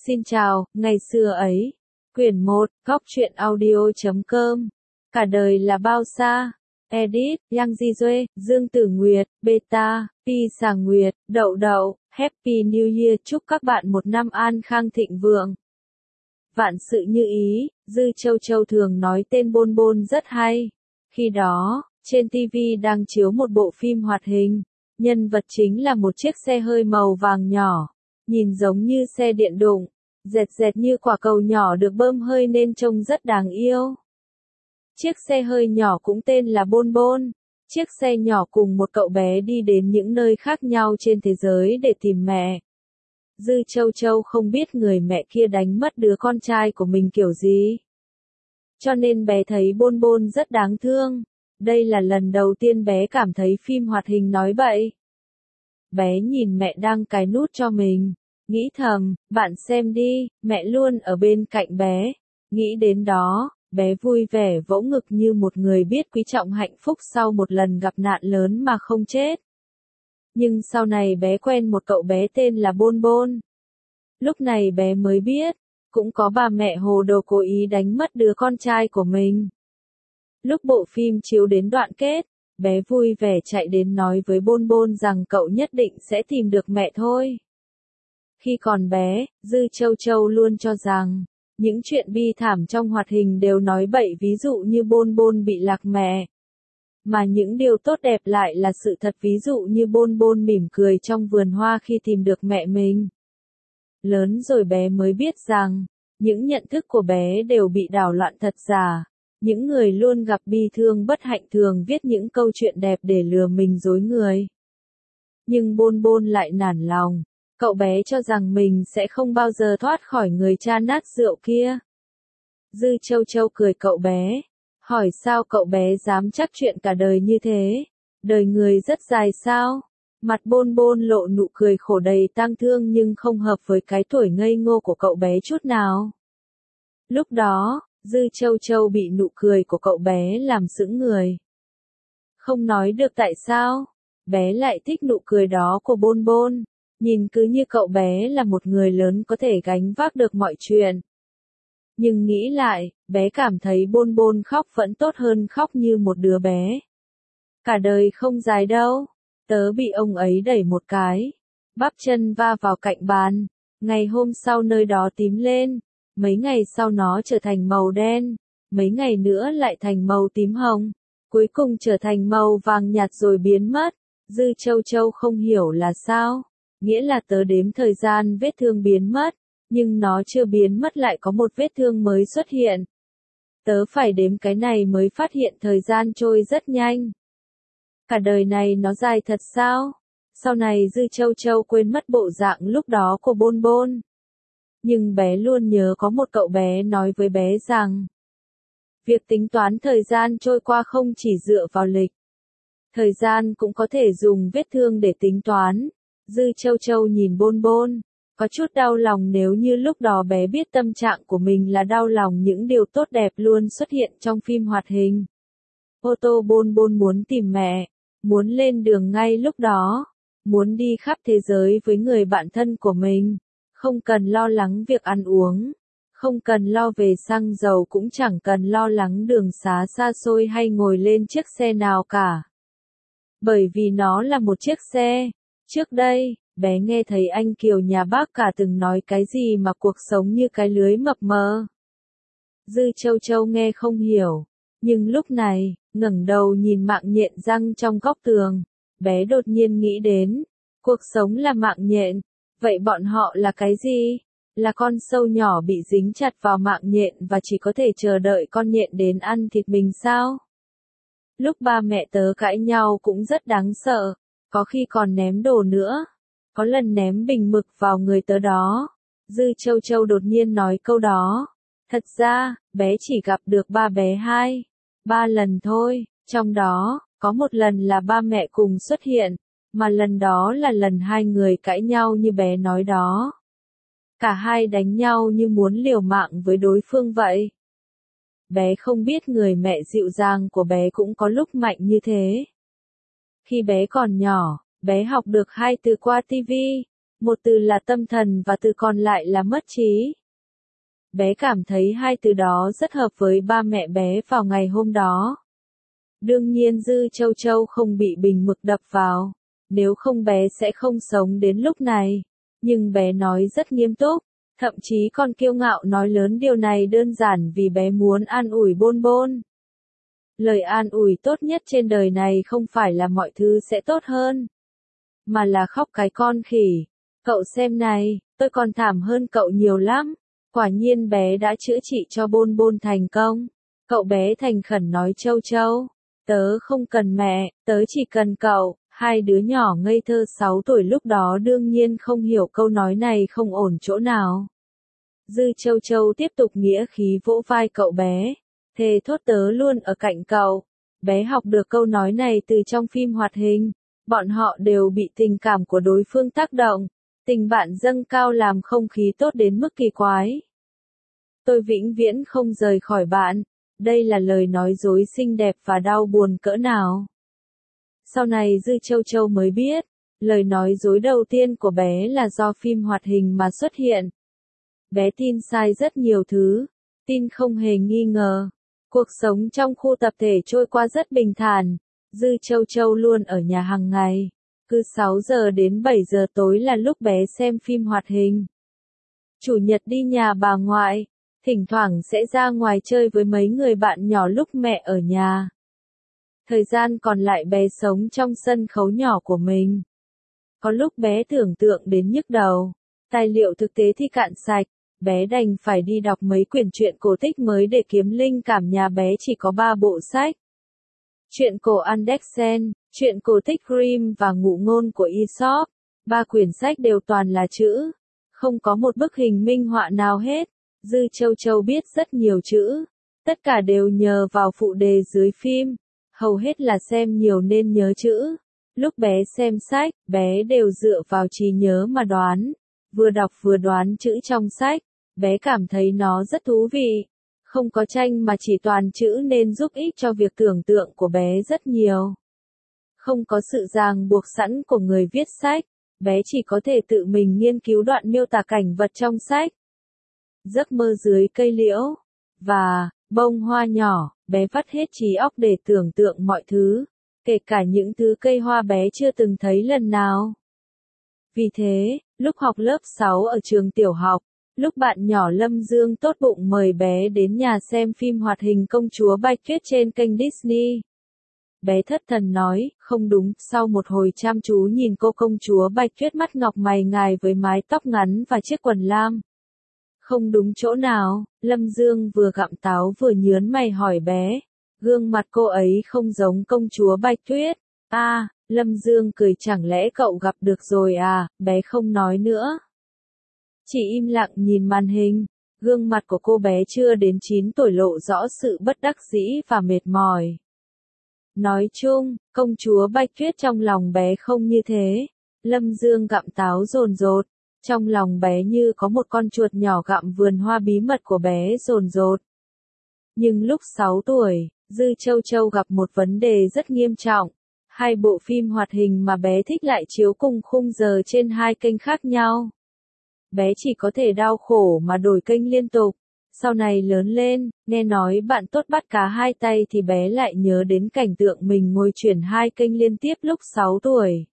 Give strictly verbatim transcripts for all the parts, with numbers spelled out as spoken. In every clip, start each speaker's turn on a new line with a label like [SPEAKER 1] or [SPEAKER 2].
[SPEAKER 1] Xin chào, ngày xưa ấy. Quyển một, góc truyện audio chấm com. Cả đời là bao xa. Edit, Yang Di Duê, Dương Tử Nguyệt, Beta, Pi Sà Nguyệt, Đậu Đậu, Happy New Year, chúc các bạn một năm an khang thịnh vượng. Vạn sự như ý, Dư Châu Châu thường nói tên Bôn Bôn rất hay. Khi đó, trên ti vi đang chiếu một bộ phim hoạt hình. Nhân vật chính là một chiếc xe hơi màu vàng nhỏ. Nhìn giống như xe điện đụng, dẹt dẹt như quả cầu nhỏ được bơm hơi nên trông rất đáng yêu. Chiếc xe hơi nhỏ cũng tên là Bôn Bôn. Chiếc xe nhỏ cùng một cậu bé đi đến những nơi khác nhau trên thế giới để tìm mẹ. Dư Châu Châu không biết người mẹ kia đánh mất đứa con trai của mình kiểu gì. Cho nên bé thấy Bôn Bôn rất đáng thương. Đây là lần đầu tiên bé cảm thấy phim hoạt hình nói bậy. Bé nhìn mẹ đang cài nút cho mình, nghĩ thầm, bạn xem đi, mẹ luôn ở bên cạnh bé. Nghĩ đến đó, bé vui vẻ vỗ ngực như một người biết quý trọng hạnh phúc sau một lần gặp nạn lớn mà không chết. Nhưng sau này bé quen một cậu bé tên là Bôn Bôn. Lúc này bé mới biết, cũng có bà mẹ hồ đồ cố ý đánh mất đứa con trai của mình. Lúc bộ phim chiếu đến đoạn kết, bé vui vẻ chạy đến nói với Bôn Bôn rằng cậu nhất định sẽ tìm được mẹ thôi. Khi còn bé, Dư Châu Châu luôn cho rằng, những chuyện bi thảm trong hoạt hình đều nói bậy, ví dụ như Bôn Bôn bị lạc mẹ. Mà những điều tốt đẹp lại là sự thật, ví dụ như Bôn Bôn mỉm cười trong vườn hoa khi tìm được mẹ mình. Lớn rồi bé mới biết rằng, những nhận thức của bé đều bị đảo loạn thật giả. Những người luôn gặp bi thương bất hạnh thường viết những câu chuyện đẹp để lừa mình dối người. Nhưng Bôn Bôn lại nản lòng. Cậu bé cho rằng mình sẽ không bao giờ thoát khỏi người cha nát rượu kia. Dư Châu Châu cười cậu bé. Hỏi sao cậu bé dám chắc chuyện cả đời như thế? Đời người rất dài sao? Mặt Bôn Bôn lộ nụ cười khổ đầy tang thương nhưng không hợp với cái tuổi ngây ngô của cậu bé chút nào. Lúc đó, Dư Châu Châu bị nụ cười của cậu bé làm sững người. Không nói được tại sao, bé lại thích nụ cười đó của Bôn Bôn. Nhìn cứ như cậu bé là một người lớn có thể gánh vác được mọi chuyện. Nhưng nghĩ lại, bé cảm thấy Bôn Bôn khóc vẫn tốt hơn khóc như một đứa bé. Cả đời không dài đâu, tớ bị ông ấy đẩy một cái, bắp chân va vào cạnh bàn. Ngày hôm sau nơi đó tím lên, mấy ngày sau nó trở thành màu đen, mấy ngày nữa lại thành màu tím hồng, cuối cùng trở thành màu vàng nhạt rồi biến mất. Dư Châu Châu không hiểu là sao, nghĩa là tớ đếm thời gian vết thương biến mất, nhưng nó chưa biến mất lại có một vết thương mới xuất hiện. Tớ phải đếm cái này mới phát hiện thời gian trôi rất nhanh. Cả đời này nó dài thật sao? Sau này Dư Châu Châu quên mất bộ dạng lúc đó của Bôn Bôn. Nhưng bé luôn nhớ có một cậu bé nói với bé rằng, việc tính toán thời gian trôi qua không chỉ dựa vào lịch. Thời gian cũng có thể dùng vết thương để tính toán. Dư Châu Châu nhìn Bôn Bôn, có chút đau lòng nếu như lúc đó bé biết tâm trạng của mình là đau lòng những điều tốt đẹp luôn xuất hiện trong phim hoạt hình. Ô tô Bôn Bôn muốn tìm mẹ, muốn lên đường ngay lúc đó, muốn đi khắp thế giới với người bạn thân của mình, không cần lo lắng việc ăn uống, không cần lo về xăng dầu, cũng chẳng cần lo lắng đường xá xa xôi hay ngồi lên chiếc xe nào cả. Bởi vì nó là một chiếc xe. Trước đây, bé nghe thấy anh Kiều nhà bác cả từng nói cái gì mà cuộc sống như cái lưới mập mờ. Dư Châu Châu nghe không hiểu, nhưng lúc này, ngẩng đầu nhìn mạng nhện răng trong góc tường, bé đột nhiên nghĩ đến, cuộc sống là mạng nhện, vậy bọn họ là cái gì? Là con sâu nhỏ bị dính chặt vào mạng nhện và chỉ có thể chờ đợi con nhện đến ăn thịt mình sao? Lúc ba mẹ tớ cãi nhau cũng rất đáng sợ. Có khi còn ném đồ nữa. Có lần ném bình mực vào người tớ đó. Dư Châu Châu đột nhiên nói câu đó. Thật ra, bé chỉ gặp được ba bé hai, ba lần thôi. Trong đó, có một lần là ba mẹ cùng xuất hiện. Mà lần đó là lần hai người cãi nhau như bé nói đó. Cả hai đánh nhau như muốn liều mạng với đối phương vậy. Bé không biết người mẹ dịu dàng của bé cũng có lúc mạnh như thế. Khi bé còn nhỏ, bé học được hai từ qua ti vi, một từ là tâm thần và từ còn lại là mất trí. Bé cảm thấy hai từ đó rất hợp với ba mẹ bé vào ngày hôm đó. Đương nhiên Dư Châu Châu không bị bình mực đập vào, nếu không bé sẽ không sống đến lúc này. Nhưng bé nói rất nghiêm túc, thậm chí còn kiêu ngạo nói lớn điều này đơn giản vì bé muốn an ủi Bôn Bôn. Lời an ủi tốt nhất trên đời này không phải là mọi thứ sẽ tốt hơn, mà là khóc cái con khỉ. Cậu xem này, tôi còn thảm hơn cậu nhiều lắm. Quả nhiên bé đã chữa trị cho Bôn Bôn thành công. Cậu bé thành khẩn nói Châu Châu, tớ không cần mẹ, tớ chỉ cần cậu. Hai đứa nhỏ ngây thơ sáu tuổi lúc đó đương nhiên không hiểu câu nói này không ổn chỗ nào. Dư Châu Châu tiếp tục nghĩa khí vỗ vai cậu bé. Thề thốt tớ luôn ở cạnh cậu. Bé học được câu nói này từ trong phim hoạt hình. Bọn họ đều bị tình cảm của đối phương tác động. Tình bạn dâng cao làm không khí tốt đến mức kỳ quái. Tôi vĩnh viễn không rời khỏi bạn. Đây là lời nói dối xinh đẹp và đau buồn cỡ nào. Sau này Dư Châu Châu mới biết, lời nói dối đầu tiên của bé là do phim hoạt hình mà xuất hiện. Bé tin sai rất nhiều thứ, tin không hề nghi ngờ. Cuộc sống trong khu tập thể trôi qua rất bình thản. Dư Châu Châu luôn ở nhà hàng ngày. Cứ sáu giờ đến bảy giờ tối là lúc bé xem phim hoạt hình. Chủ nhật đi nhà bà ngoại, thỉnh thoảng sẽ ra ngoài chơi với mấy người bạn nhỏ lúc mẹ ở nhà. Thời gian còn lại bé sống trong sân khấu nhỏ của mình. Có lúc bé tưởng tượng đến nhức đầu, tài liệu thực tế thì cạn sạch, bé đành phải đi đọc mấy quyển truyện cổ tích mới để kiếm linh cảm. Nhà bé chỉ có ba bộ sách. Truyện cổ Andersen, truyện cổ tích Grimm và ngụ ngôn của Aesop. Ba quyển sách đều toàn là chữ, không có một bức hình minh họa nào hết. Dư Châu Châu biết rất nhiều chữ, tất cả đều nhờ vào phụ đề dưới phim. Hầu hết là xem nhiều nên nhớ chữ. Lúc bé xem sách, bé đều dựa vào trí nhớ mà đoán. Vừa đọc vừa đoán chữ trong sách, bé cảm thấy nó rất thú vị. Không có tranh mà chỉ toàn chữ nên giúp ích cho việc tưởng tượng của bé rất nhiều. Không có sự ràng buộc sẵn của người viết sách, bé chỉ có thể tự mình nghiên cứu đoạn miêu tả cảnh vật trong sách. Giấc mơ dưới cây liễu và bông hoa nhỏ, bé vắt hết trí óc để tưởng tượng mọi thứ, kể cả những thứ cây hoa bé chưa từng thấy lần nào. Vì thế, lúc học lớp sáu ở trường tiểu học, lúc bạn nhỏ Lâm Dương tốt bụng mời bé đến nhà xem phim hoạt hình Công chúa Bạch Tuyết trên kênh Disney. Bé thất thần nói, không đúng, sau một hồi chăm chú nhìn cô công chúa Bạch Tuyết mắt ngọc mày ngài với mái tóc ngắn và chiếc quần lam. Không đúng chỗ nào, Lâm Dương vừa gặm táo vừa nhớn mày hỏi bé. Gương mặt cô ấy không giống công chúa Bạch Tuyết. À, Lâm Dương cười chẳng lẽ cậu gặp được rồi à, bé không nói nữa. Chỉ im lặng nhìn màn hình, gương mặt của cô bé chưa đến chín tuổi lộ rõ sự bất đắc dĩ và mệt mỏi. Nói chung, công chúa Bạch Tuyết trong lòng bé không như thế. Lâm Dương gặm táo dồn dột. Trong lòng bé như có một con chuột nhỏ gặm vườn hoa bí mật của bé dồn dột. Nhưng lúc sáu tuổi, Dư Châu Châu gặp một vấn đề rất nghiêm trọng. Hai bộ phim hoạt hình mà bé thích lại chiếu cùng khung giờ trên hai kênh khác nhau. Bé chỉ có thể đau khổ mà đổi kênh liên tục. Sau này lớn lên, nghe nói bạn tốt bắt cá hai tay thì bé lại nhớ đến cảnh tượng mình ngồi chuyển hai kênh liên tiếp lúc sáu tuổi.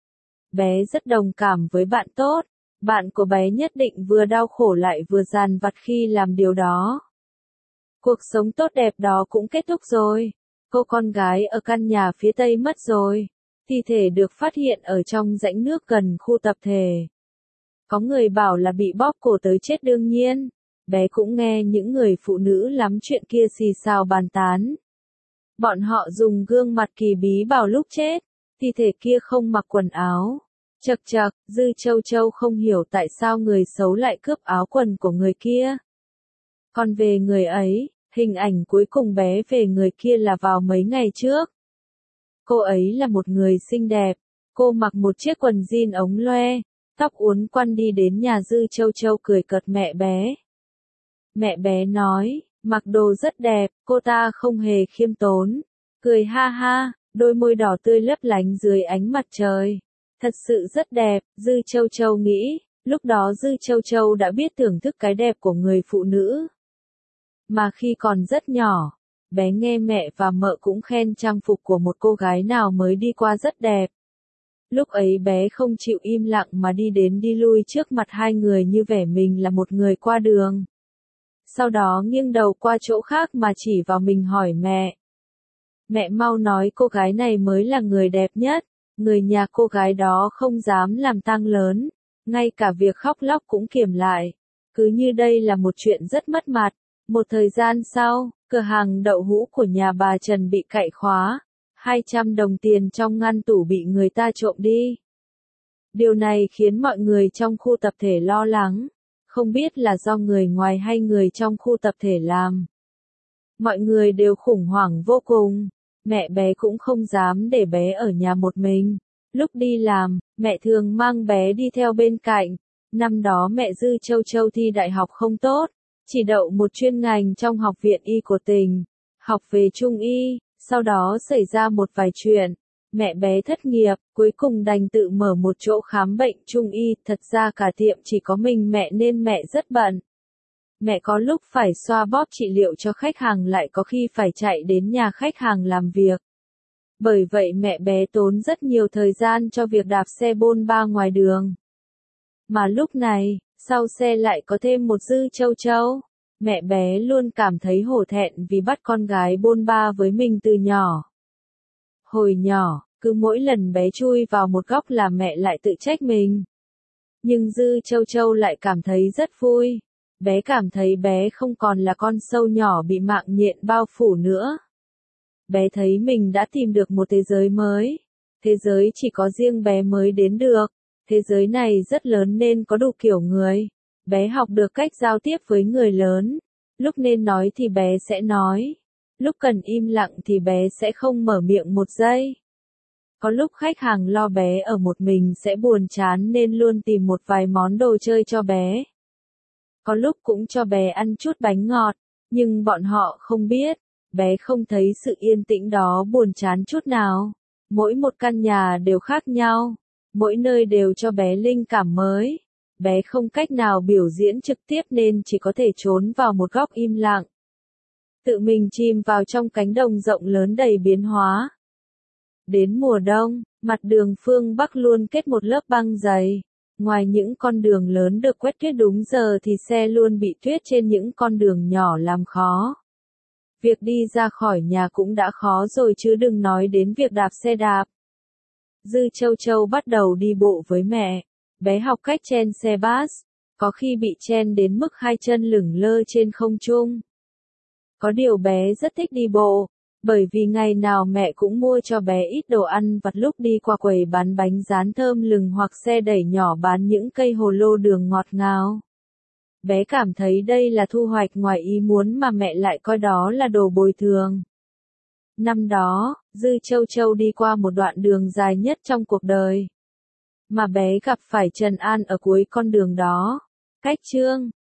[SPEAKER 1] Bé rất đồng cảm với bạn tốt. Bạn của bé nhất định vừa đau khổ lại vừa dằn vặt khi làm điều đó. Cuộc sống tốt đẹp đó cũng kết thúc rồi. Cô con gái ở căn nhà phía tây mất rồi. Thi thể được phát hiện ở trong rãnh nước gần khu tập thể. Có người bảo là bị bóp cổ tới chết đương nhiên. Bé cũng nghe những người phụ nữ lắm chuyện kia xì xào bàn tán. Bọn họ dùng gương mặt kỳ bí bảo lúc chết. Thi thể kia không mặc quần áo. Chậc chậc, Dư Châu Châu không hiểu tại sao người xấu lại cướp áo quần của người kia. Còn về người ấy, hình ảnh cuối cùng bé về người kia là vào mấy ngày trước. Cô ấy là một người xinh đẹp, cô mặc một chiếc quần jean ống loe, tóc uốn quăn đi đến nhà Dư Châu Châu cười cợt mẹ bé. Mẹ bé nói, mặc đồ rất đẹp, cô ta không hề khiêm tốn, cười ha ha, đôi môi đỏ tươi lấp lánh dưới ánh mặt trời. Thật sự rất đẹp, Dư Châu Châu nghĩ, lúc đó Dư Châu Châu đã biết thưởng thức cái đẹp của người phụ nữ. Mà khi còn rất nhỏ, bé nghe mẹ và mợ cũng khen trang phục của một cô gái nào mới đi qua rất đẹp. Lúc ấy bé không chịu im lặng mà đi đến đi lui trước mặt hai người như vẻ mình là một người qua đường. Sau đó nghiêng đầu qua chỗ khác mà chỉ vào mình hỏi mẹ. Mẹ mau nói cô gái này mới là người đẹp nhất, người nhà cô gái đó không dám làm tang lớn, ngay cả việc khóc lóc cũng kiềm lại. Cứ như đây là một chuyện rất mất mặt. Một thời gian sau, cửa hàng đậu hũ của nhà bà Trần bị cậy khóa, hai trăm đồng tiền trong ngăn tủ bị người ta trộm đi. Điều này khiến mọi người trong khu tập thể lo lắng, không biết là do người ngoài hay người trong khu tập thể làm. Mọi người đều khủng hoảng vô cùng, mẹ bé cũng không dám để bé ở nhà một mình. Lúc đi làm, mẹ thường mang bé đi theo bên cạnh. Năm đó mẹ Dư Châu Châu thi đại học không tốt, chỉ đậu một chuyên ngành trong học viện y của tỉnh, học về trung y, sau đó xảy ra một vài chuyện. Mẹ bé thất nghiệp, cuối cùng đành tự mở một chỗ khám bệnh trung y, thật ra cả tiệm chỉ có mình mẹ nên mẹ rất bận. Mẹ có lúc phải xoa bóp trị liệu cho khách hàng lại có khi phải chạy đến nhà khách hàng làm việc. Bởi vậy mẹ bé tốn rất nhiều thời gian cho việc đạp xe bôn ba ngoài đường. Mà lúc này, sau xe lại có thêm một Dư Châu Châu. Mẹ bé luôn cảm thấy hổ thẹn vì bắt con gái bôn ba với mình từ nhỏ. Hồi nhỏ, cứ mỗi lần bé chui vào một góc là mẹ lại tự trách mình. Nhưng Dư Châu Châu lại cảm thấy rất vui. Bé cảm thấy bé không còn là con sâu nhỏ bị mạng nhện bao phủ nữa. Bé thấy mình đã tìm được một thế giới mới. Thế giới chỉ có riêng bé mới đến được. Thế giới này rất lớn nên có đủ kiểu người. Bé học được cách giao tiếp với người lớn. Lúc nên nói thì bé sẽ nói. Lúc cần im lặng thì bé sẽ không mở miệng một giây. Có lúc khách hàng lo bé ở một mình sẽ buồn chán nên luôn tìm một vài món đồ chơi cho bé. Có lúc cũng cho bé ăn chút bánh ngọt, nhưng bọn họ không biết, bé không thấy sự yên tĩnh đó buồn chán chút nào. Mỗi một căn nhà đều khác nhau, mỗi nơi đều cho bé linh cảm mới. Bé không cách nào biểu diễn trực tiếp nên chỉ có thể trốn vào một góc im lặng. Tự mình chìm vào trong cánh đồng rộng lớn đầy biến hóa. Đến mùa đông, mặt đường phương Bắc luôn kết một lớp băng dày. Ngoài những con đường lớn được quét tuyết đúng giờ thì xe luôn bị tuyết trên những con đường nhỏ làm khó. Việc đi ra khỏi nhà cũng đã khó rồi chứ đừng nói đến việc đạp xe đạp. Dư Châu Châu bắt đầu đi bộ với mẹ. Bé học cách chen xe bus, có khi bị chen đến mức hai chân lửng lơ trên không trung. Có điều bé rất thích đi bộ, bởi vì ngày nào mẹ cũng mua cho bé ít đồ ăn vặt lúc đi qua quầy bán bánh rán thơm lừng hoặc xe đẩy nhỏ bán những cây hồ lô đường ngọt ngào. Bé cảm thấy đây là thu hoạch ngoài ý muốn mà mẹ lại coi đó là đồ bồi thường. Năm đó, Dư Châu Châu đi qua một đoạn đường dài nhất trong cuộc đời. Mà bé gặp phải Trần An ở cuối con đường đó. Cách chương